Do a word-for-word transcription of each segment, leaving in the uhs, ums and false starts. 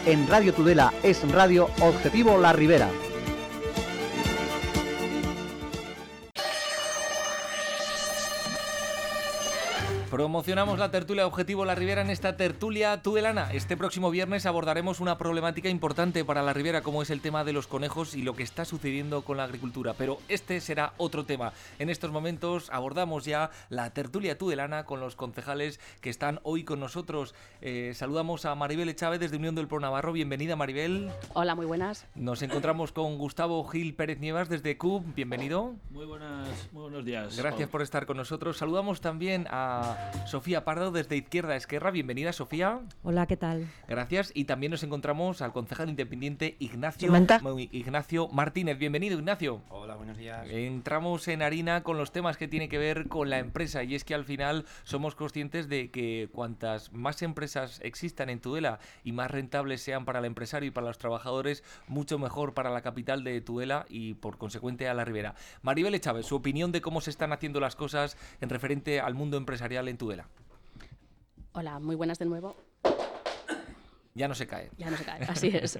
en Radio Tudela es Radio Objetivo La Ribera. Promocionamos la tertulia Objetivo La Ribera en esta tertulia tudelana. Este próximo viernes abordaremos una problemática importante para La Ribera, como es el tema de los conejos y lo que está sucediendo con la agricultura. Pero este será otro tema. En estos momentos abordamos ya la tertulia tudelana con los concejales que están hoy con nosotros. Eh, saludamos a Maribel Chávez desde Unión del Pro Navarro. Bienvenida, Maribel. Hola, muy buenas. Nos encontramos con Gustavo Gil Pérez Nievas desde C U B. Bienvenido. Muy buenas, muy buenos días. Gracias Pablo. por estar con nosotros. Saludamos también a Sofía Pardo desde Izquierda Esquerra. Bienvenida, Sofía. Hola, ¿qué tal? Gracias. Y también nos encontramos al concejal independiente Ignacio, Ignacio Martínez. Bienvenido, Ignacio. Hola, buenos días. Entramos en harina con los temas que tienen que ver con la empresa, y es que al final somos conscientes de que cuantas más empresas existan en Tudela y más rentables sean para el empresario y para los trabajadores, mucho mejor para la capital de Tudela y por consecuente a la Ribera. Maribel Chávez, su opinión de cómo se están haciendo las cosas en referente al mundo empresarial en Tudela. Hola, muy buenas de nuevo. Ya no se cae. Ya no se cae, así es.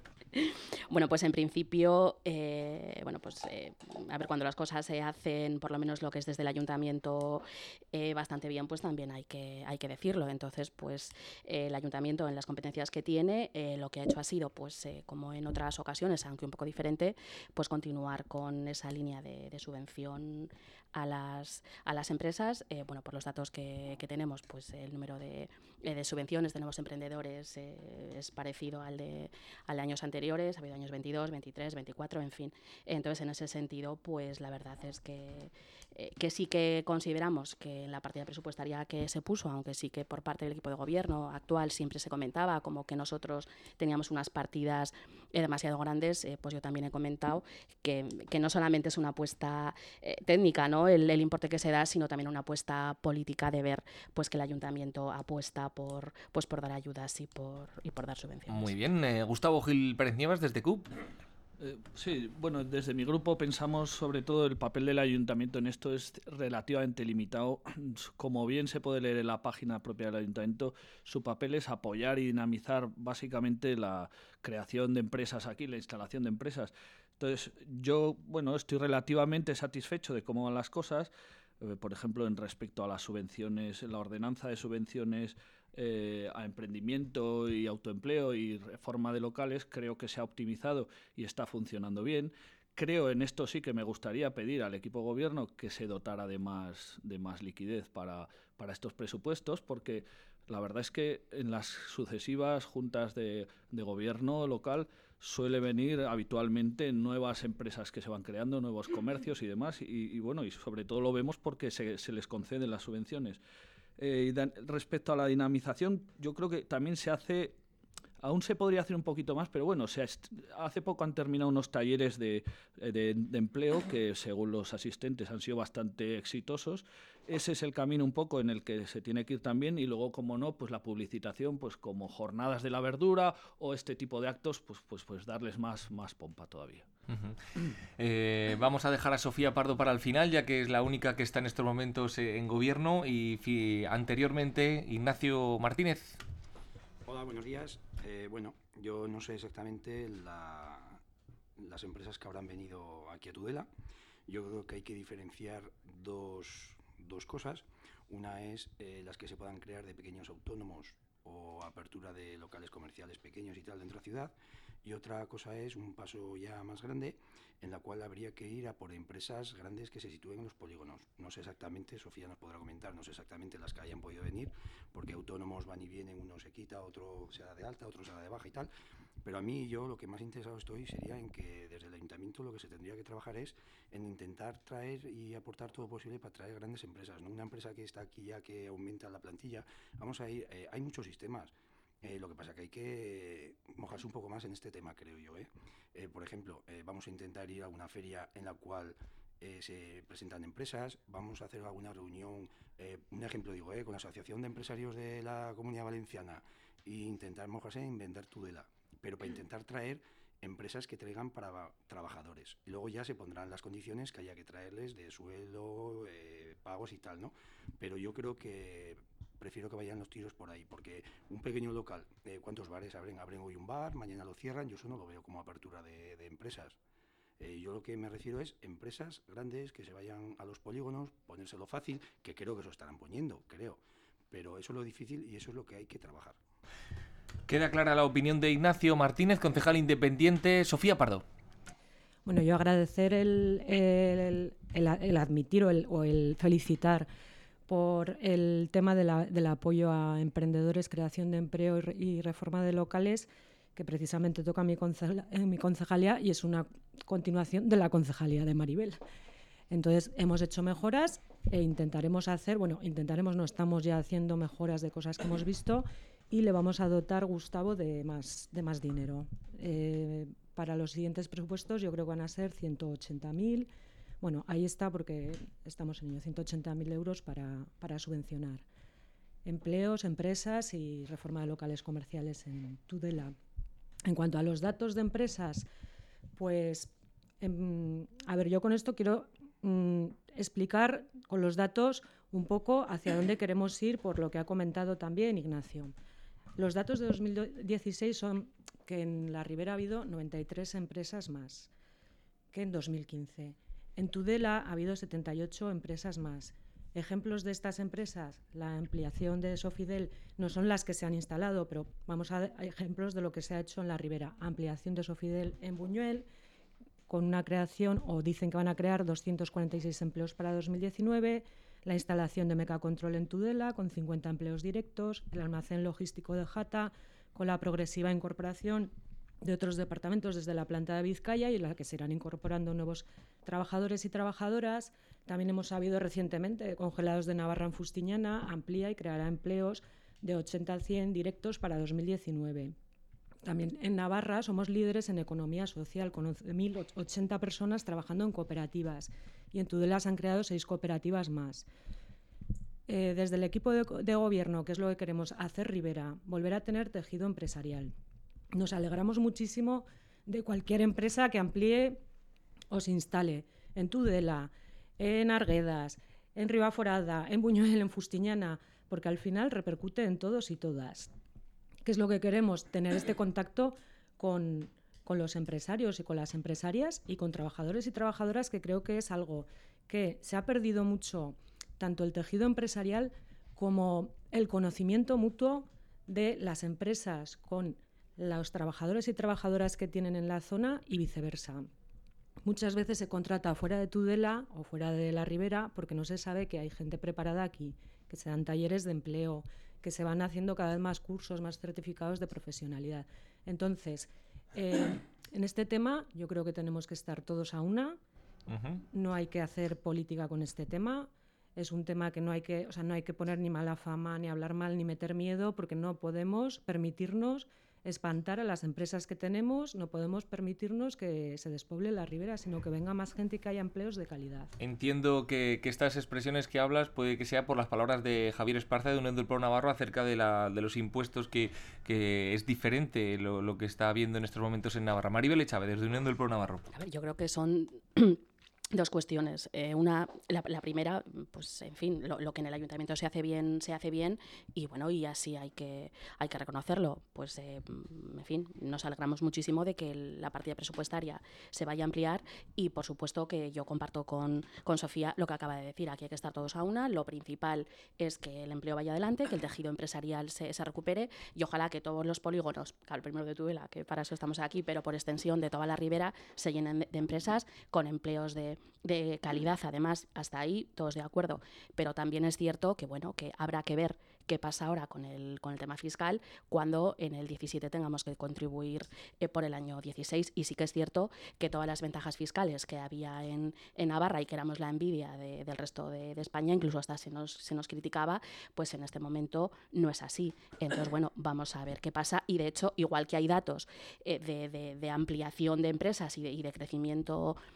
Bueno, pues en principio, eh, bueno, pues eh, a ver, cuando las cosas se hacen, por lo menos lo que es desde el ayuntamiento, eh, bastante bien, pues también hay que, hay que decirlo. Entonces, pues eh, el ayuntamiento, en las competencias que tiene, eh, lo que ha hecho ha sido, pues eh, como en otras ocasiones, aunque un poco diferente, pues continuar con esa línea de, de subvención a las, a las empresas. Eh, bueno, por los datos que, que tenemos, pues el número de, de subvenciones de nuevos emprendedores eh, es parecido al de, al de años anteriores. Ha habido años veintidós, veintitrés, veinticuatro, en fin. Entonces, en ese sentido, pues la verdad es que, eh, que sí que consideramos que en la partida presupuestaria que se puso, aunque sí que por parte del equipo de gobierno actual siempre se comentaba como que nosotros teníamos unas partidas eh, demasiado grandes, eh, pues yo también he comentado que, que no solamente es una apuesta eh, técnica, ¿no? El, el importe que se da, sino también una apuesta política de ver pues que el ayuntamiento apuesta por, pues, por dar ayudas y por, y por dar subvenciones. Muy bien. Eh, Gustavo Gil Pérez Nievas desde C U B. Eh, sí, bueno, desde mi grupo pensamos sobre todo el papel del ayuntamiento en esto es relativamente limitado. Como bien se puede leer en la página propia del ayuntamiento, su papel es apoyar y dinamizar básicamente la creación de empresas aquí, la instalación de empresas. Entonces, yo, bueno, estoy relativamente satisfecho de cómo van las cosas. Eh, por ejemplo, en respecto a las subvenciones, la ordenanza de subvenciones eh, a emprendimiento y autoempleo y reforma de locales, creo que se ha optimizado y está funcionando bien. Creo, en esto sí que me gustaría pedir al equipo de gobierno que se dotara de más, de más liquidez para, para estos presupuestos, porque la verdad es que en las sucesivas juntas de, de gobierno local suele venir habitualmente nuevas empresas que se van creando, nuevos comercios y demás, y, y bueno, y sobre todo lo vemos porque se, se les conceden las subvenciones. Eh, y de, respecto a la dinamización, yo creo que también se hace... Aún se podría hacer un poquito más, pero bueno, se ha, hace poco han terminado unos talleres de, de, de empleo que, según los asistentes, han sido bastante exitosos. Ese es el camino un poco en el que se tiene que ir también, y luego, como no, pues la publicitación, pues como jornadas de la verdura o este tipo de actos, pues, pues, pues darles más, más pompa todavía. Uh-huh. eh, vamos a dejar a Sofía Pardo para el final, ya que es la única que está en estos momentos en gobierno, y fi, anteriormente Ignacio Martínez. Hola, buenos días. Eh, bueno, yo no sé exactamente la, las empresas que habrán venido aquí a Tudela. Yo creo que hay que diferenciar dos, dos cosas. Una es eh, las que se puedan crear de pequeños autónomos o apertura de locales comerciales pequeños y tal dentro de la ciudad. Y otra cosa es un paso ya más grande, en la cual habría que ir a por empresas grandes que se sitúen en los polígonos. No sé exactamente, Sofía nos podrá comentar, no sé exactamente las que hayan podido venir, porque autónomos van y vienen, uno se quita, otro se da de alta, otro se da de baja y tal. Pero a mí, yo lo que más interesado estoy sería en que desde el ayuntamiento lo que se tendría que trabajar es en intentar traer y aportar todo posible para traer grandes empresas, ¿no? Una empresa que está aquí ya, que aumenta la plantilla. Vamos a ir, eh, hay muchos sistemas. Eh, lo que pasa es que hay que mojarse un poco más en este tema, creo yo. ¿eh? Eh, por ejemplo, eh, vamos a intentar ir a una feria en la cual eh, se presentan empresas, vamos a hacer alguna reunión, eh, un ejemplo digo, eh, con la Asociación de Empresarios de la Comunidad Valenciana, e intentar mojarse en vender Tudela, pero para intentar traer empresas que traigan para trabajadores. Y luego ya se pondrán las condiciones que haya que traerles de sueldo, eh, pagos y tal, ¿no? Pero yo creo que prefiero que vayan los tiros por ahí, porque un pequeño local, eh, ¿cuántos bares abren? Abren hoy un bar, mañana lo cierran, yo eso no lo veo como apertura de, de empresas. Eh, yo lo que me refiero es empresas grandes que se vayan a los polígonos, ponérselo fácil, que creo que eso estarán poniendo, creo, pero eso es lo difícil y eso es lo que hay que trabajar. Queda clara la opinión de Ignacio Martínez, concejal independiente. Sofía Pardo. Bueno, yo agradecer el, el, el, el admitir o el, o el felicitar por el tema de la, del apoyo a emprendedores, creación de empleo y, re, y reforma de locales, que precisamente toca mi, concejal, en mi concejalía y es una continuación de la concejalía de Maribel. Entonces, hemos hecho mejoras e intentaremos hacer, bueno, intentaremos, no estamos ya haciendo mejoras de cosas que hemos visto y le vamos a dotar, Gustavo, de más, de más dinero. Eh, para los siguientes presupuestos yo creo que van a ser ciento ochenta mil. Bueno, ahí está porque estamos en ello, ciento ochenta mil euros para, para subvencionar empleos, empresas y reforma de locales comerciales en Tudela. En cuanto a los datos de empresas, pues, eh, a ver, yo con esto quiero mm, explicar con los datos un poco hacia dónde queremos ir, por lo que ha comentado también Ignacio. Los datos de dos mil dieciséis son que en la Ribera ha habido noventa y tres empresas más que en dos mil quince. En Tudela ha habido setenta y ocho empresas más. Ejemplos de estas empresas, la ampliación de Sofidel no son las que se han instalado, pero vamos a, a ejemplos de lo que se ha hecho en la Ribera. Ampliación de Sofidel en Buñuel, con una creación, o dicen que van a crear doscientos cuarenta y seis empleos para dos mil diecinueve, la instalación de Mecacontrol en Tudela, con cincuenta empleos directos, el almacén logístico de Jata, con la progresiva incorporación de otros departamentos desde la planta de Vizcaya y en la que se irán incorporando nuevos trabajadores y trabajadoras. También hemos sabido recientemente, Congelados de Navarra en Fustiñana amplía y creará empleos de ochenta a cien directos para dos mil diecinueve. También en Navarra somos líderes en economía social, con once mil ochenta personas trabajando en cooperativas y en Tudela se han creado seis cooperativas más. Eh, desde el equipo de, de gobierno, ¿qué es lo que queremos? Hacer Ribera, volver a tener tejido empresarial. Nos alegramos muchísimo de cualquier empresa que amplíe o se instale en Tudela, en Arguedas, en Ribaforada, en Buñuel, en Fustiñana, porque al final repercute en todos y todas. ¿Qué es lo que queremos? Tener este contacto con, con los empresarios y con las empresarias y con trabajadores y trabajadoras, que creo que es algo que se ha perdido mucho, tanto el tejido empresarial como el conocimiento mutuo de las empresas con los trabajadores y trabajadoras que tienen en la zona y viceversa. Muchas veces se contrata fuera de Tudela o fuera de la Ribera porque no se sabe que hay gente preparada aquí, que se dan talleres de empleo, que se van haciendo cada vez más cursos, más certificados de profesionalidad. Entonces, eh, en este tema yo creo que tenemos que estar todos a una. Uh-huh. No hay que hacer política con este tema. Es un tema que no hay que, o sea, no hay que poner ni mala fama, ni hablar mal, ni meter miedo, porque no podemos permitirnos espantar a las empresas que tenemos, no podemos permitirnos que se despoble la Ribera, sino que venga más gente y que haya empleos de calidad. Entiendo que, que estas expresiones que hablas puede que sea por las palabras de Javier Esparza de Unión del Pueblo Navarro acerca de, la, de los impuestos, que, que es diferente lo, lo que está habiendo en estos momentos en Navarra. Maribel Echave, desde Unión del Pueblo Navarro. A ver, yo creo que son dos cuestiones. Eh, una, la, la primera, pues en fin, lo, lo que en el ayuntamiento se hace bien, se hace bien, y bueno, y así hay que, hay que reconocerlo. Pues, eh, en fin, nos alegramos muchísimo de que la partida presupuestaria se vaya a ampliar, y por supuesto que yo comparto con, con Sofía lo que acaba de decir. Aquí hay que estar todos a una. Lo principal es que el empleo vaya adelante, que el tejido empresarial se, se recupere, y ojalá que todos los polígonos, claro, el primero de Tudela, que para eso estamos aquí, pero por extensión de toda la Ribera, se llenen de, de empresas con empleos de de calidad. Además, hasta ahí todos de acuerdo, pero también es cierto que bueno, que habrá que ver qué pasa ahora con el, con el tema fiscal cuando en el diecisiete tengamos que contribuir eh, por el año dieciséis, y sí que es cierto que todas las ventajas fiscales que había en, en Navarra y que éramos la envidia de, del resto de, de España, incluso hasta se nos, se nos criticaba, pues en este momento no es así. Entonces, bueno, vamos a ver qué pasa, y de hecho, igual que hay datos eh, de, de, de ampliación de empresas y de, y de crecimiento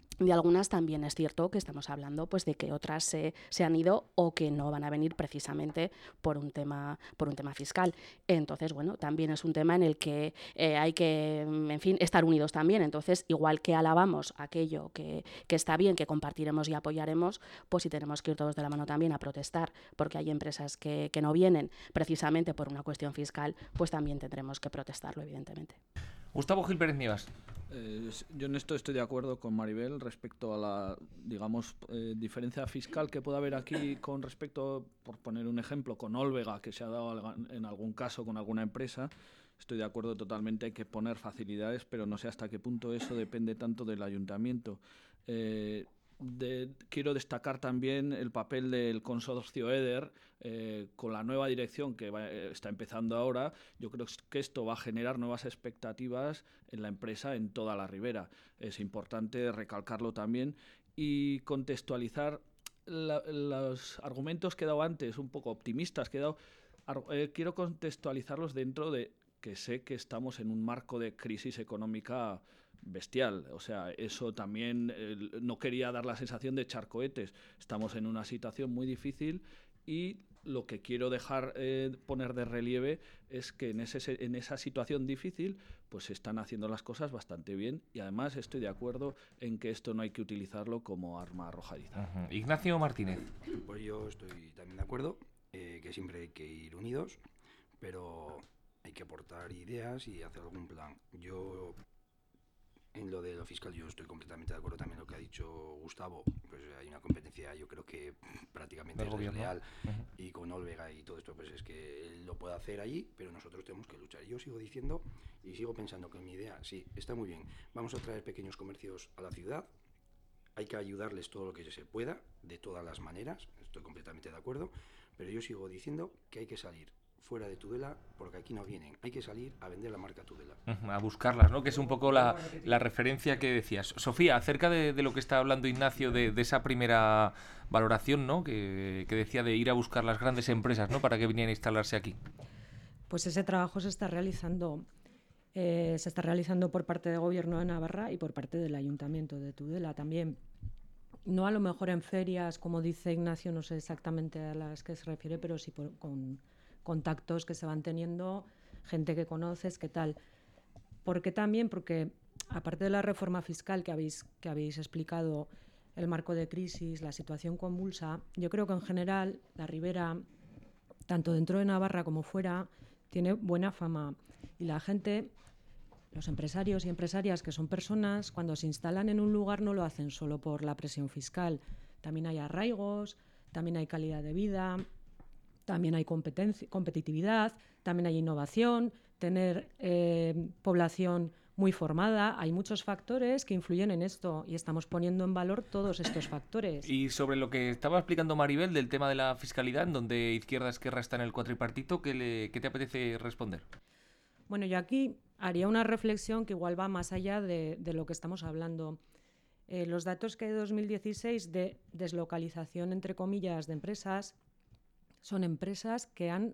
de algunas también es cierto que estamos hablando pues de que otras se, se han ido o que no van a venir precisamente por un tema por un tema fiscal. Entonces, bueno, también es un tema en el que eh, hay que, en fin, estar unidos también. Entonces, igual que alabamos aquello que, que está bien, que compartiremos y apoyaremos, pues si tenemos que ir todos de la mano también a protestar porque hay empresas que, que no vienen precisamente por una cuestión fiscal, pues también tendremos que protestarlo, evidentemente. Gustavo Gil Pérez Nievas. Eh, yo en esto estoy de acuerdo con Maribel respecto a la, digamos, eh, diferencia fiscal que puede haber aquí con respecto, por poner un ejemplo, con Olvega, que se ha dado en algún caso con alguna empresa. Estoy de acuerdo totalmente, hay que poner facilidades, pero no sé hasta qué punto eso depende tanto del ayuntamiento. Eh, De, quiero destacar también el papel del consorcio EDER eh, con la nueva dirección que va, eh, está empezando ahora. Yo creo que esto va a generar nuevas expectativas en la empresa en toda la Ribera. Es importante recalcarlo también y contextualizar la, los argumentos que he dado antes, un poco optimistas que he dado. Eh, quiero contextualizarlos dentro de que sé que estamos en un marco de crisis económica bestial, o sea, eso también eh, no quería dar la sensación de echar cohetes. Estamos en una situación muy difícil y lo que quiero dejar eh, poner de relieve es que en, ese, en esa situación difícil pues se están haciendo las cosas bastante bien y además estoy de acuerdo en que esto no hay que utilizarlo como arma arrojadiza. Uh-huh. Ignacio Martínez. Pues yo estoy también de acuerdo, eh, que siempre hay que ir unidos, pero hay que aportar ideas y hacer algún plan. Yo En lo de lo fiscal yo estoy completamente de acuerdo también lo que ha dicho Gustavo, pues hay una competencia yo creo que prácticamente es desleal uh-huh. y con Olvega y todo esto pues es que él lo puede hacer allí, pero nosotros tenemos que luchar. Yo sigo diciendo y sigo pensando que mi idea, sí, está muy bien, vamos a traer pequeños comercios a la ciudad, hay que ayudarles todo lo que se pueda, de todas las maneras, estoy completamente de acuerdo, pero yo sigo diciendo que hay que salir fuera de Tudela, porque aquí no vienen. Hay que salir a vender la marca Tudela. Uh-huh, a buscarlas, ¿no? Que es un poco la, la referencia que decías. Sofía, acerca de, de lo que está hablando Ignacio, de, de esa primera valoración, ¿no? Que, que decía de ir a buscar las grandes empresas, ¿no? Para que vinieran a instalarse aquí. Pues ese trabajo se está realizando. Eh, se está realizando por parte del Gobierno de Navarra y por parte del Ayuntamiento de Tudela también. No a lo mejor en ferias, como dice Ignacio, no sé exactamente a las que se refiere, pero sí por, con contactos que se van teniendo, gente que conoces, qué tal. ¿Por qué también? Porque aparte de la reforma fiscal que habéis, que habéis explicado, el marco de crisis, la situación convulsa, yo creo que en general la Ribera, tanto dentro de Navarra como fuera, tiene buena fama. Y la gente, los empresarios y empresarias, que son personas, cuando se instalan en un lugar no lo hacen solo por la presión fiscal. También hay arraigos, también hay calidad de vida, también hay competencia, competitividad, también hay innovación, tener eh, población muy formada. Hay muchos factores que influyen en esto y estamos poniendo en valor todos estos factores. Y sobre lo que estaba explicando Maribel del tema de la fiscalidad, en donde Izquierda Esquerra está en el cuatripartito, ¿qué, le, qué te apetece responder? Bueno, yo aquí haría una reflexión que igual va más allá de, de lo que estamos hablando. Eh, los datos que hay de dos mil dieciséis de deslocalización, entre comillas, de empresas, son empresas que han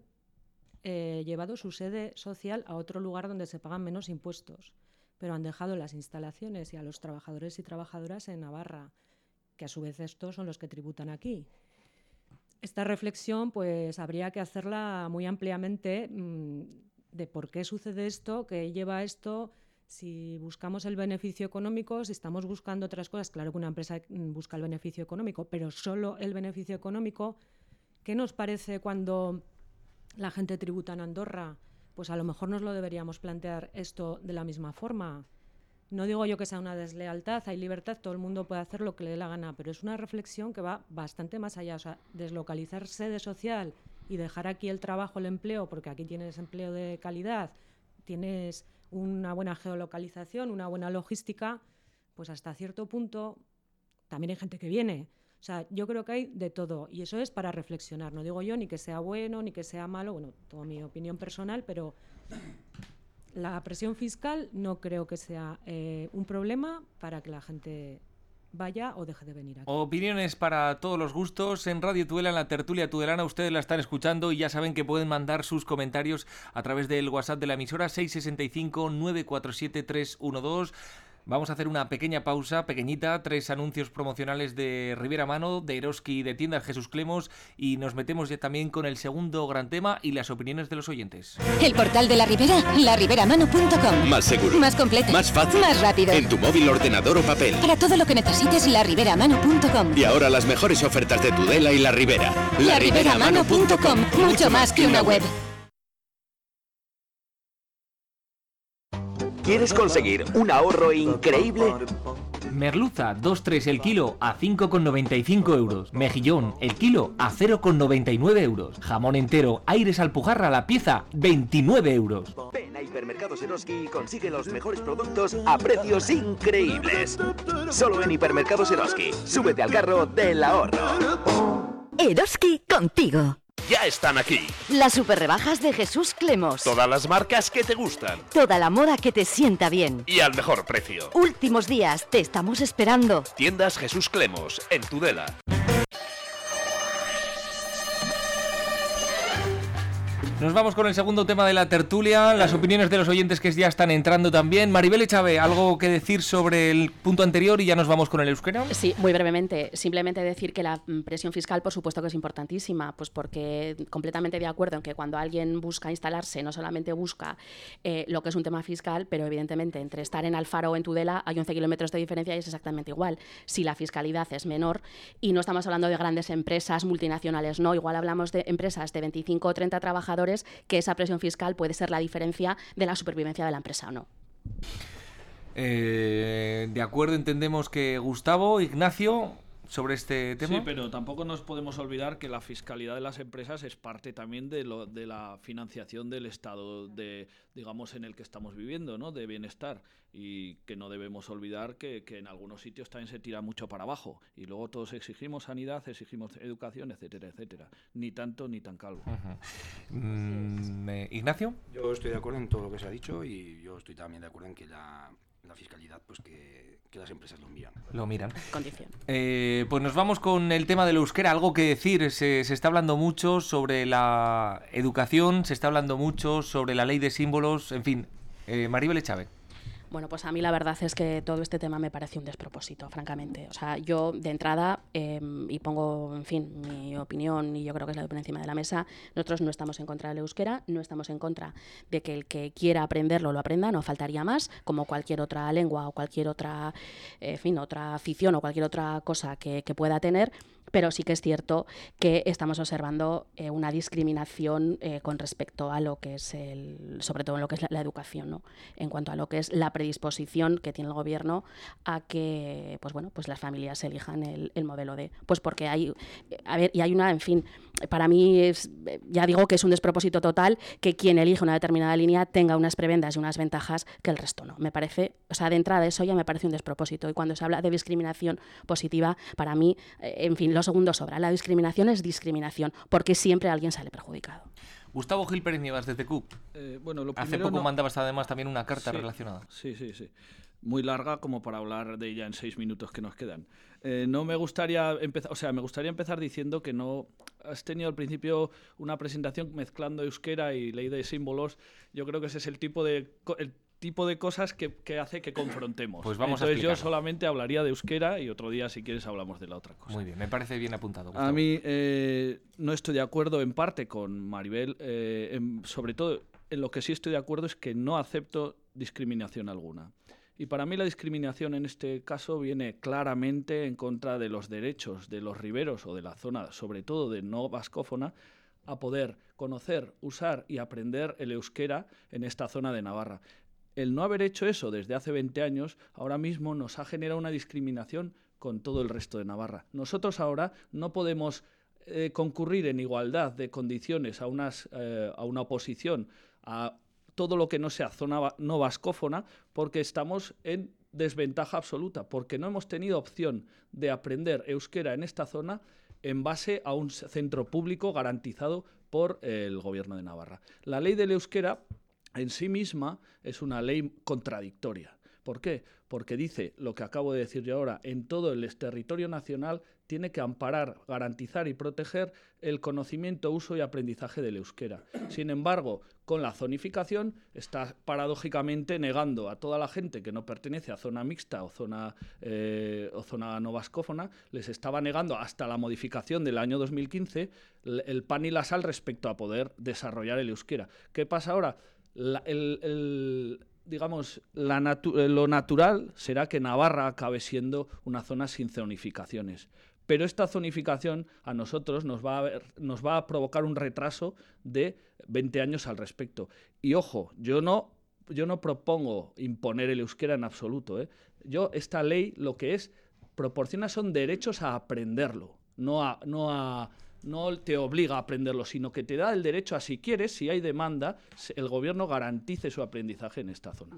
eh, llevado su sede social a otro lugar donde se pagan menos impuestos, pero han dejado las instalaciones y a los trabajadores y trabajadoras en Navarra, que a su vez estos son los que tributan aquí. Esta reflexión pues habría que hacerla muy ampliamente mmm, de por qué sucede esto, qué lleva a esto, si buscamos el beneficio económico, si estamos buscando otras cosas. Claro que una empresa busca el beneficio económico, pero solo el beneficio económico. ¿Qué nos parece cuando la gente tributa en Andorra? Pues a lo mejor nos lo deberíamos plantear esto de la misma forma. No digo yo que sea una deslealtad, hay libertad, todo el mundo puede hacer lo que le dé la gana, pero es una reflexión que va bastante más allá. O sea, deslocalizar sede social y dejar aquí el trabajo, el empleo, porque aquí tienes empleo de calidad, tienes una buena geolocalización, una buena logística, pues hasta cierto punto también hay gente que viene. O sea, yo creo que hay de todo y eso es para reflexionar. No digo yo ni que sea bueno ni que sea malo, bueno, toda mi opinión personal, pero la presión fiscal no creo que sea eh, un problema para que la gente vaya o deje de venir aquí. Opiniones para todos los gustos. En Radio Tudela, en la tertulia tudelana, ustedes la están escuchando y ya saben que pueden mandar sus comentarios a través del WhatsApp de la emisora seis seis cinco nueve cuatro siete tres uno dos. Vamos a hacer una pequeña pausa, pequeñita, tres anuncios promocionales de Ribera Mano, de Eroski y de Tiendas Jesús Clemos, y nos metemos ya también con el segundo gran tema y las opiniones de los oyentes. El portal de la Ribera, la ribera mano punto com. Más seguro, más completo, más fácil, más rápido. En tu móvil, ordenador o papel. Para todo lo que necesites, la ribera mano punto com. Y ahora las mejores ofertas de Tudela y la Ribera. la ribera mano punto com, mucho más que una web. ¿Quieres conseguir un ahorro increíble? Merluza, dos tres el kilo a cinco con noventa y cinco euros. Mejillón, el kilo a cero con noventa y nueve euros. Jamón entero, Aires Alpujarra, la pieza, veintinueve euros. Ven a Hipermercados Eroski y consigue los mejores productos a precios increíbles. Solo en Hipermercados Eroski. Súbete al carro del ahorro. Eroski contigo. Ya están aquí. Las super rebajas de Jesús Clemos. Todas las marcas que te gustan. Toda la moda que te sienta bien. Y al mejor precio. Últimos días, te estamos esperando. Tiendas Jesús Clemos, en Tudela. Nos vamos con el segundo tema de la tertulia, las opiniones de los oyentes que ya están entrando también. Maribel Echave, ¿algo que decir sobre el punto anterior y ya nos vamos con el euskera? Sí, muy brevemente. Simplemente decir que la presión fiscal, por supuesto que es importantísima, pues porque completamente de acuerdo en que cuando alguien busca instalarse, no solamente busca eh, lo que es un tema fiscal, pero evidentemente entre estar en Alfaro o en Tudela hay once kilómetros de diferencia y es exactamente igual. Si la fiscalidad es menor, y no estamos hablando de grandes empresas multinacionales, no, igual hablamos de empresas de veinticinco o treinta trabajadores, que esa presión fiscal puede ser la diferencia de la supervivencia de la empresa o no. Eh, de acuerdo, entendemos que Gustavo, Ignacio, sobre este tema. Sí, pero tampoco nos podemos olvidar que la fiscalidad de las empresas es parte también de, lo, de la financiación del estado de, digamos, en el que estamos viviendo, ¿no? De bienestar, y que no debemos olvidar que, que en algunos sitios también se tira mucho para abajo y luego todos exigimos sanidad, exigimos educación, etcétera, etcétera. Ni tanto ni tan calvo. Uh-huh. mm, eh, Ignacio. Yo estoy de acuerdo en todo lo que se ha dicho y yo estoy también de acuerdo en que la, la fiscalidad, pues que, que las empresas lo miran. Lo miran. Condición. Eh, pues nos vamos con el tema del euskera. Algo que decir, se, se está hablando mucho sobre la educación, se está hablando mucho sobre la ley de símbolos, en fin. Eh, Maribel Echave. Bueno, pues a mí la verdad es que todo este tema me parece un despropósito, francamente. O sea, yo de entrada, eh, y pongo, en fin, mi opinión, y yo creo que es la de por encima de la mesa, nosotros no estamos en contra del euskera, no estamos en contra de que el que quiera aprenderlo lo aprenda, no faltaría más, como cualquier otra lengua o cualquier otra, eh, en fin, otra afición o cualquier otra cosa que, que pueda tener. Pero sí que es cierto que estamos observando eh, una discriminación eh, con respecto a lo que es, el, sobre todo en lo que es la, la educación, ¿no? En cuanto a lo que es la predisposición que tiene el gobierno a que, pues bueno, pues las familias elijan el, el modelo de, pues porque hay, a ver, y hay una, en fin, para mí es, ya digo que es un despropósito total que quien elige una determinada línea tenga unas prebendas y unas ventajas que el resto no. Me parece, o sea, de entrada eso ya me parece un despropósito. Y cuando se habla de discriminación positiva, para mí, eh, en fin, lo segundo sobra. La discriminación es discriminación, porque siempre alguien sale perjudicado. Gustavo Gil Pérez Nievas, desde C U P. Eh, bueno, lo Hace poco no... mandabas además también una carta sí, relacionada. Sí, sí, sí. Muy larga como para hablar de ella en seis minutos que nos quedan. Eh, no me gustaría empezar, o sea, me gustaría empezar diciendo que no has tenido al principio una presentación mezclando euskera y ley de símbolos. Yo creo que ese es el tipo de el tipo de cosas que, que hace que confrontemos. Pues vamos Entonces a explicarlo. Yo solamente hablaría de euskera y otro día, si quieres, hablamos de la otra cosa. Muy bien, me parece bien apuntado, Gustavo. A mí eh, no estoy de acuerdo en parte con Maribel, eh, en, sobre todo en lo que sí estoy de acuerdo es que no acepto discriminación alguna. Y para mí la discriminación en este caso viene claramente en contra de los derechos de los riberos o de la zona, sobre todo de no vascófona, a poder conocer, usar y aprender el euskera en esta zona de Navarra. El no haber hecho eso desde hace veinte años, ahora mismo nos ha generado una discriminación con todo el resto de Navarra. Nosotros ahora no podemos eh, concurrir en igualdad de condiciones a, unas, eh, a una oposición, a todo lo que no sea zona no vascófona, porque estamos en desventaja absoluta, porque no hemos tenido opción de aprender euskera en esta zona en base a un centro público garantizado por eh, el Gobierno de Navarra. La ley del euskera en sí misma es una ley contradictoria. ¿Por qué? Porque dice lo que acabo de decir yo ahora, en todo el territorio nacional tiene que amparar, garantizar y proteger el conocimiento, uso y aprendizaje del euskera. Sin embargo, con la zonificación está paradójicamente negando a toda la gente que no pertenece a zona mixta o zona, eh, o zona no vascófona, les estaba negando hasta la modificación del año dos mil quince el, el pan y la sal respecto a poder desarrollar el euskera. ¿Qué pasa ahora? La, el, el, digamos, la natu lo natural será que Navarra acabe siendo una zona sin zonificaciones. Pero esta zonificación a nosotros nos va a, ver, nos va a provocar un retraso de veinte años al respecto. Y ojo, yo no, yo no propongo imponer el euskera en absoluto, ¿eh? Yo, esta ley lo que es, proporciona son derechos a aprenderlo, no a... No a no te obliga a aprenderlo, sino que te da el derecho a, si quieres, si hay demanda, el gobierno garantice su aprendizaje en esta zona.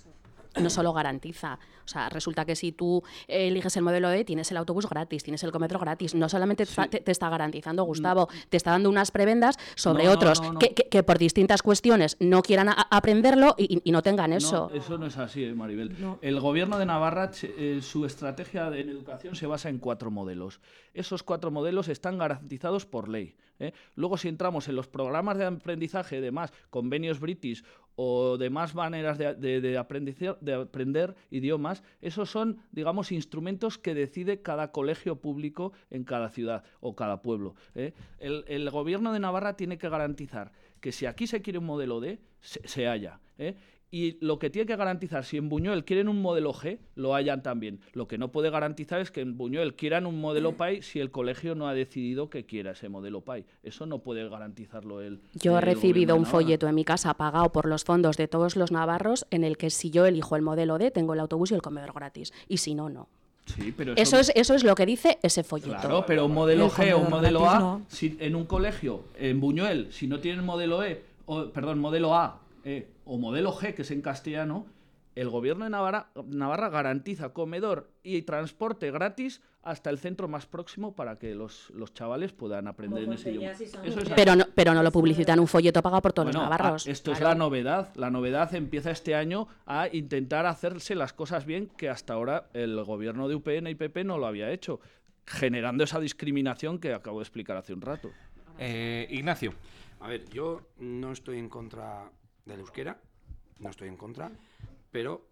No solo garantiza, o sea, resulta que si tú eliges el modelo E, tienes el autobús gratis, tienes el cometro gratis, no solamente sí. te, te está garantizando, Gustavo, te está dando unas prebendas sobre no, otros no, no, no. Que, que, que por distintas cuestiones no quieran a, a aprenderlo y, y no tengan eso. No, eso no es así, eh, Maribel. No. El gobierno de Navarra, eh, su estrategia en educación se basa en cuatro modelos. Esos cuatro modelos están garantizados por ley, ¿eh? Luego, si entramos en los programas de aprendizaje, demás, convenios british o demás maneras de, de, de, aprender, de aprender idiomas, esos son, digamos, instrumentos que decide cada colegio público en cada ciudad o cada pueblo, ¿eh? El, el gobierno de Navarra tiene que garantizar que si aquí se quiere un modelo D, se, se haya, ¿eh? Y lo que tiene que garantizar, si en Buñuel quieren un modelo G, lo hayan también. Lo que no puede garantizar es que en Buñuel quieran un modelo P A I si el colegio no ha decidido que quiera ese modelo P A I. Eso no puede garantizarlo él. Yo he el recibido un gobierno de folleto en mi casa pagado por los fondos de todos los navarros en el que si yo elijo el modelo D, tengo el autobús y el comedor gratis. Y si no, no. Sí, pero eso, eso, es, eso es lo que dice ese folleto. Claro, pero un modelo El G o un modelo gratis, A, no. si en un colegio, en Buñuel, si no tienen modelo E, o, perdón, modelo A eh, o modelo G, que es en castellano, el gobierno de Navarra, Navarra garantiza comedor y transporte gratis hasta el centro más próximo para que los, los chavales puedan aprender en ese idioma. Eso es pero, no, pero no lo publicitan en un folleto pagado por todos bueno, los navarros. A, esto claro. es la novedad. La novedad empieza este año a intentar hacerse las cosas bien, que hasta ahora el gobierno de U P N y P P no lo había hecho, generando esa discriminación que acabo de explicar hace un rato. Eh, Ignacio. A ver, yo no estoy en contra del euskera, no estoy en contra, pero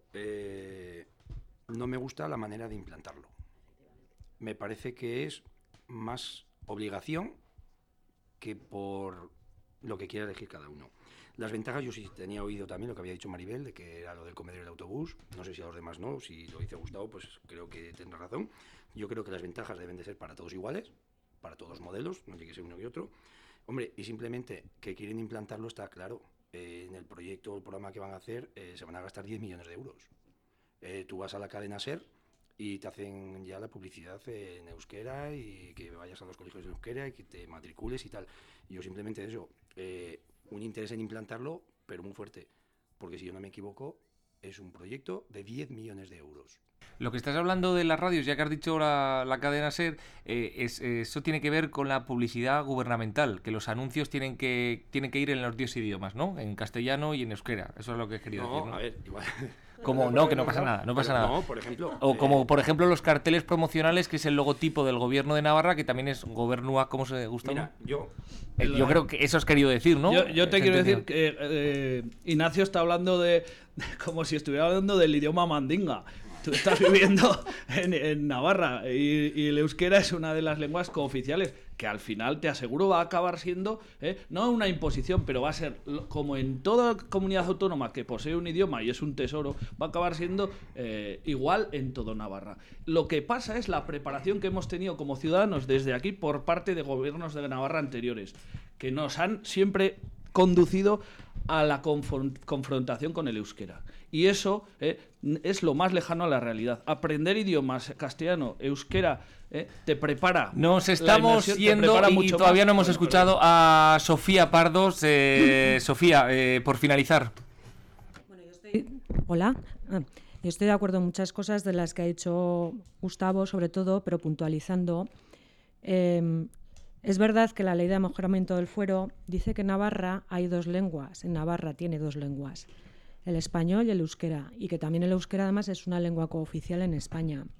eh, no me gusta la manera de implantarlo. Me parece que es más obligación que por lo que quiera elegir cada uno. Las ventajas, yo sí tenía oído también lo que había dicho Maribel, de que era lo del comedor y el autobús. No sé si a los demás no, si lo dice Gustavo, pues creo que tendrá razón. Yo creo que las ventajas deben de ser para todos iguales, para todos los modelos, no tiene que ser uno y otro. Hombre, y simplemente que quieren implantarlo está claro. Eh, en el proyecto o el programa que van a hacer eh, se van a gastar diez millones de euros. Eh, tú vas a la cadena SER y te hacen ya la publicidad en euskera y que vayas a los colegios de euskera y que te matricules y tal. Y yo simplemente eso, eh, un interés en implantarlo, pero muy fuerte, porque si yo no me equivoco, es un proyecto de diez millones de euros. Lo que estás hablando de las radios, ya que has dicho la, la cadena SER, eh, es, eso tiene que ver con la publicidad gubernamental, que los anuncios tienen que tienen que ir en los dos idiomas, ¿no? En castellano y en euskera. Eso es lo que he querido no, decir, ¿no? A ver, igual... Como no, que no pasa nada, no pasa nada. No, por ejemplo... O como, eh... por ejemplo, los carteles promocionales, que es el logotipo del gobierno de Navarra, que también es Gobernua, ¿cómo se gusta? Mira, yo... Eh, yo creo que eso has querido decir, ¿no? Yo, yo te quiero decir que eh, Ignacio está hablando de, de... como si estuviera hablando del idioma mandinga. Tú estás viviendo en, en Navarra y, y el euskera es una de las lenguas cooficiales que al final te aseguro va a acabar siendo, eh, no una imposición, pero va a ser como en toda comunidad autónoma que posee un idioma y es un tesoro, va a acabar siendo eh, igual en todo Navarra. Lo que pasa es la preparación que hemos tenido como ciudadanos desde aquí por parte de gobiernos de Navarra anteriores, que nos han siempre conducido a la confron- confrontación con el euskera. Y eso eh, es lo más lejano a la realidad. Aprender idiomas, castellano, euskera, eh, te prepara. Nos estamos yendo y, y todavía más. no hemos escuchado a Sofía Pardos. Eh, Sofía, eh, por finalizar. Bueno, yo estoy... Hola. Ah, yo estoy de acuerdo en muchas cosas de las que ha dicho Gustavo, sobre todo, pero puntualizando. Eh, Es verdad que la ley de mejoramiento del fuero dice que en Navarra hay dos lenguas. En Navarra tiene dos lenguas, el español y el euskera, y que también el euskera además es una lengua cooficial en España.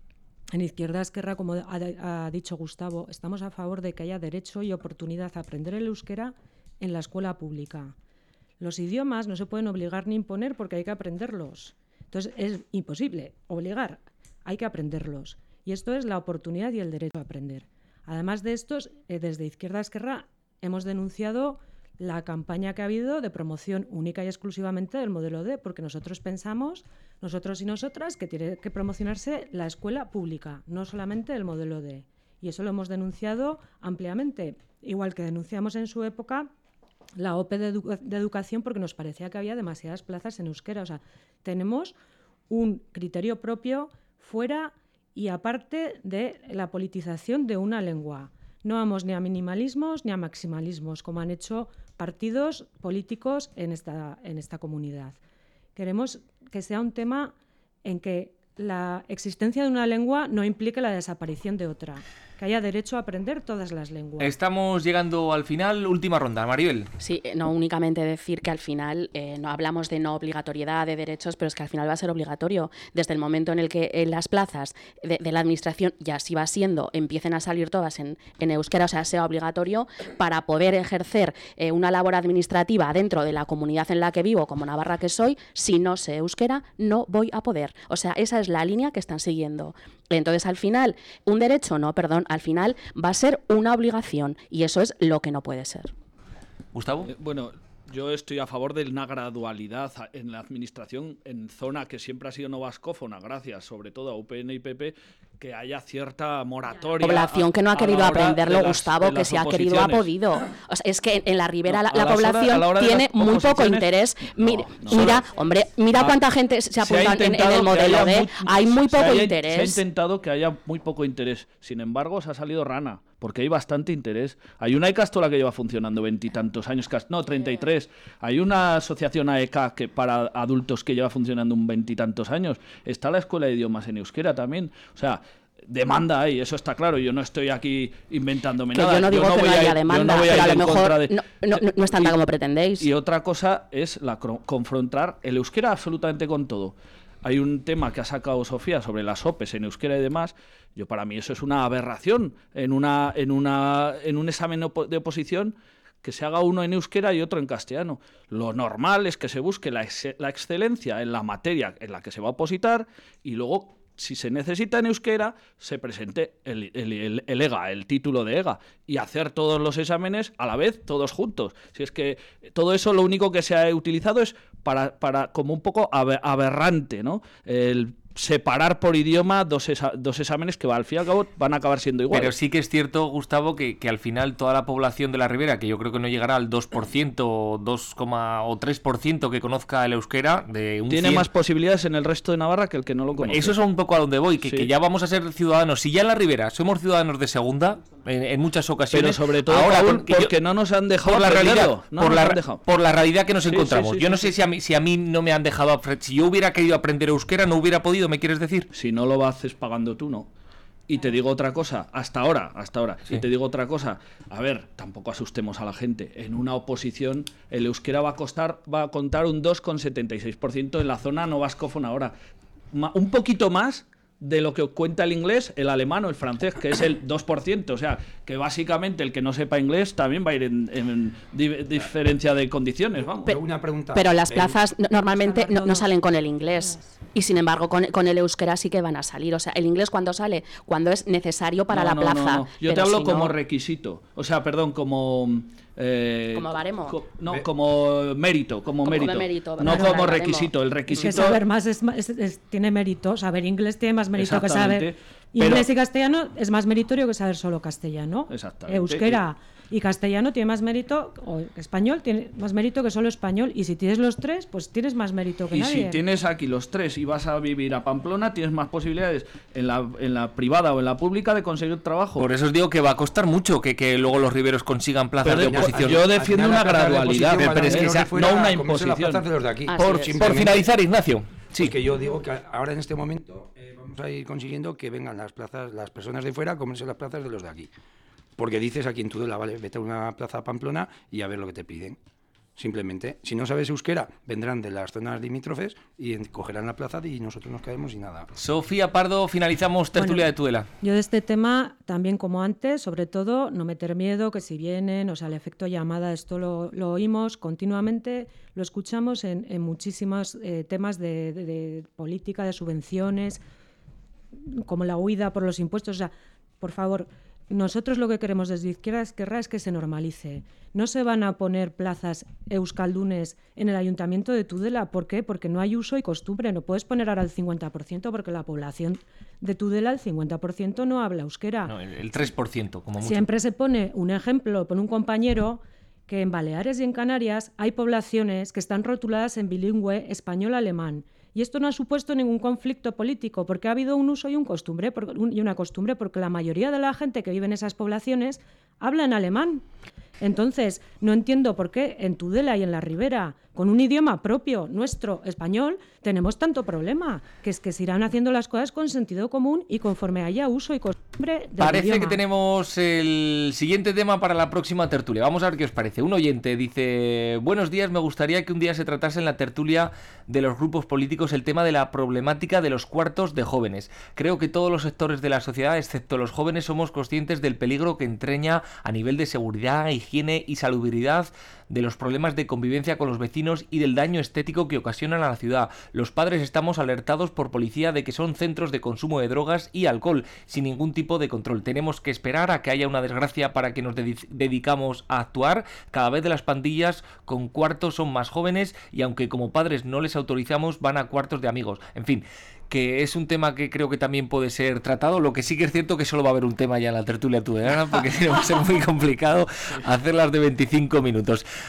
En Izquierda Esquerra, como ha, ha dicho Gustavo, estamos a favor de que haya derecho y oportunidad a aprender el euskera en la escuela pública. Los idiomas no se pueden obligar ni imponer porque hay que aprenderlos. Entonces es imposible obligar, hay que aprenderlos. Y esto es la oportunidad y el derecho a aprender. Además de estos, eh, desde Izquierda Esquerra hemos denunciado la campaña que ha habido de promoción única y exclusivamente del modelo D, porque nosotros pensamos, nosotros y nosotras, que tiene que promocionarse la escuela pública, no solamente el modelo D. Y eso lo hemos denunciado ampliamente, igual que denunciamos en su época la O P de, edu- de educación porque nos parecía que había demasiadas plazas en euskera. O sea, tenemos un criterio propio fuera y aparte de la politización de una lengua. No vamos ni a minimalismos ni a maximalismos, como han hecho partidos políticos en esta, en esta comunidad. Queremos que sea un tema en que la existencia de una lengua no implique la desaparición de otra, que haya derecho a aprender todas las lenguas. Estamos llegando al final, última ronda, Maribel. Sí, no únicamente decir que al final eh, no hablamos de no obligatoriedad de derechos, pero es que al final va a ser obligatorio. Desde el momento en el que en las plazas de, de la administración, ya así va siendo, empiecen a salir todas en, en euskera, o sea, sea obligatorio para poder ejercer eh, una labor administrativa dentro de la comunidad en la que vivo, como Navarra que soy, si no sé euskera, no voy a poder. O sea, esa es la línea que están siguiendo. Entonces, al final, un derecho, no, perdón, al final va a ser una obligación y eso es lo que no puede ser. Gustavo. Eh, bueno, yo estoy a favor de una gradualidad en la administración en zona que siempre ha sido no vascófona, gracias sobre todo a U P N y P P, que haya cierta moratoria. Población que no ha querido aprenderlo, Gustavo, que si ha querido ha podido. O sea, es que en la Ribera no, la, la población hora, tiene muy poco interés. No, mira, no, mira no, hombre, mira cuánta gente se apunta se en, en el modelo D. Muy, hay muy poco haya, interés. Se ha intentado que haya muy poco interés. Sin embargo, se ha salido rana, porque hay bastante interés. Hay una Ikastola que lleva funcionando veintitantos años, no, treinta y tres. Hay una asociación A E K que para adultos que lleva funcionando un veintitantos años. Está la Escuela de Idiomas en euskera también. O sea, demanda hay, eso está claro. Yo no estoy aquí inventándome que nada. Yo no digo yo no que no haya a, demanda, no pero a, a lo mejor de... no, no, no es tanta y, como pretendéis. Y otra cosa es la confrontar el euskera absolutamente con todo. Hay un tema que ha sacado Sofía sobre las O P Es en euskera y demás. Yo para mí eso es una aberración en una en una en un examen de oposición que se haga uno en euskera y otro en castellano. Lo normal es que se busque la, ex la excelencia en la materia en la que se va a opositar y luego, si se necesita en euskera, se presente el, el, el, el E G A, el título de E G A, y hacer todos los exámenes a la vez, todos juntos. Si es que todo eso lo único que se ha utilizado es para, para como un poco aberrante, ¿no? El separar por idioma dos, esa, dos exámenes que al fin y al cabo van a acabar siendo iguales. Pero sí que es cierto, Gustavo, que, que al final toda la población de la Ribera, que yo creo que no llegará al dos por ciento o dos o tres por ciento que conozca el euskera, de un tiene cien... más posibilidades en el resto de Navarra que el que no lo conoce. Eso es un poco a donde voy, que, sí. que ya vamos a ser ciudadanos. Si ya en la Ribera somos ciudadanos de segunda, en, en muchas ocasiones... Pero sobre todo, ahora, Paul, porque, porque yo, no nos han dejado por la realidad, no por, nos la, han dejado. por la realidad que nos sí, encontramos. Sí, sí, yo no sí, sé sí. si a, mí, si a mí no me han dejado... Si yo hubiera querido aprender euskera, no hubiera podido, ¿me quieres decir? Si no lo haces pagando tú, no. Y te digo otra cosa, hasta ahora, hasta ahora, sí. y te digo otra cosa, a ver, tampoco asustemos a la gente. En una oposición, el euskera va a costar, va a contar un dos coma setenta y seis por ciento en la zona no vascófona ahora. Ma, un poquito más de lo que cuenta el inglés, el alemán o el francés, que es el dos por ciento. O sea, que básicamente el que no sepa inglés también va a ir en, en di diferencia de condiciones. Vamos. Pero, una pregunta. Pero las plazas eh, normalmente no, no salen con el inglés. Y sin embargo, con, con el euskera sí que van a salir. O sea, el inglés cuando sale, cuando es necesario para no, la no, plaza. No, no. Yo pero te hablo si como no... requisito. O sea, perdón, como... Eh, como baremo. Co no, Be como mérito, como, como mérito. mérito. No claro, como baremo. requisito. El requisito... Es que saber más es, es, es, tiene mérito. Saber inglés tiene más mérito que saber... Inglés pero... y castellano es más meritorio que saber solo castellano. Exactamente. Euskera y castellano tiene más mérito, o español tiene más mérito que solo español. Y si tienes los tres, pues tienes más mérito que y nadie. Y si tienes aquí los tres y vas a vivir a Pamplona, tienes más posibilidades en la, en la privada o en la pública de conseguir trabajo. Por eso os digo que va a costar mucho que, que luego los riberos consigan plazas pero de oposición. Yo defiendo una gradualidad, de pero es que sea, no una imposición. De de aquí. Por, por finalizar, Ignacio. Sí, que yo digo que ahora en este momento eh, vamos a ir consiguiendo que vengan las plazas, las personas de fuera a comerse las plazas de los de aquí. Porque dices aquí en Tudela, vale, vete a una plaza Pamplona y a ver lo que te piden. Simplemente, si no sabes euskera, vendrán de las zonas limítrofes y cogerán la plaza y nosotros nos caemos y nada. Sofía Pardo, finalizamos tertulia Bueno, de Tudela. Yo de este tema, también como antes, sobre todo, no meter miedo, que si vienen, o sea, el efecto llamada, esto lo, lo oímos continuamente, lo escuchamos en, en muchísimos eh, temas de, de, de política, de subvenciones, como la huida por los impuestos. O sea, por favor, nosotros lo que queremos desde Izquierda Esquerra es que se normalice. No se van a poner plazas euskaldunes en el Ayuntamiento de Tudela. ¿Por qué? Porque no hay uso y costumbre. No puedes poner ahora el cincuenta por ciento porque la población de Tudela, el cincuenta por ciento no habla euskera. No, el, el tres por ciento, como mucho. Siempre se pone un ejemplo, pone un compañero que en Baleares y en Canarias hay poblaciones que están rotuladas en bilingüe español-alemán. Y esto no ha supuesto ningún conflicto político, porque ha habido un uso y, un costumbre, y una costumbre, porque la mayoría de la gente que vive en esas poblaciones habla en alemán. Entonces, no entiendo por qué en Tudela y en la Ribera, con un idioma propio, nuestro, español, tenemos tanto problema, que es que se irán haciendo las cosas con sentido común y conforme haya uso y costumbre del Parece idioma. que tenemos el siguiente tema para la próxima tertulia. Vamos a ver qué os parece. Un oyente dice: buenos días, me gustaría que un día se tratase en la tertulia de los grupos políticos el tema de la problemática de los cuartos de jóvenes. Creo que todos los sectores de la sociedad, excepto los jóvenes, somos conscientes del peligro que entraña a nivel de seguridad, higiene y salubridad, de los problemas de convivencia con los vecinos y del daño estético que ocasionan a la ciudad. Los padres estamos alertados por policía de que son centros de consumo de drogas y alcohol, sin ningún tipo de control. Tenemos que esperar a que haya una desgracia para que nos dedic- dedicamos a actuar. Cada vez de las pandillas con cuartos son más jóvenes y aunque como padres no les autorizamos, van a cuartos de amigos. En fin, que es un tema que creo que también puede ser tratado. Lo que sí que es cierto que solo va a haber un tema ya en la tertulia tudela, porque si no va a ser muy complicado hacerlas de veinticinco minutos.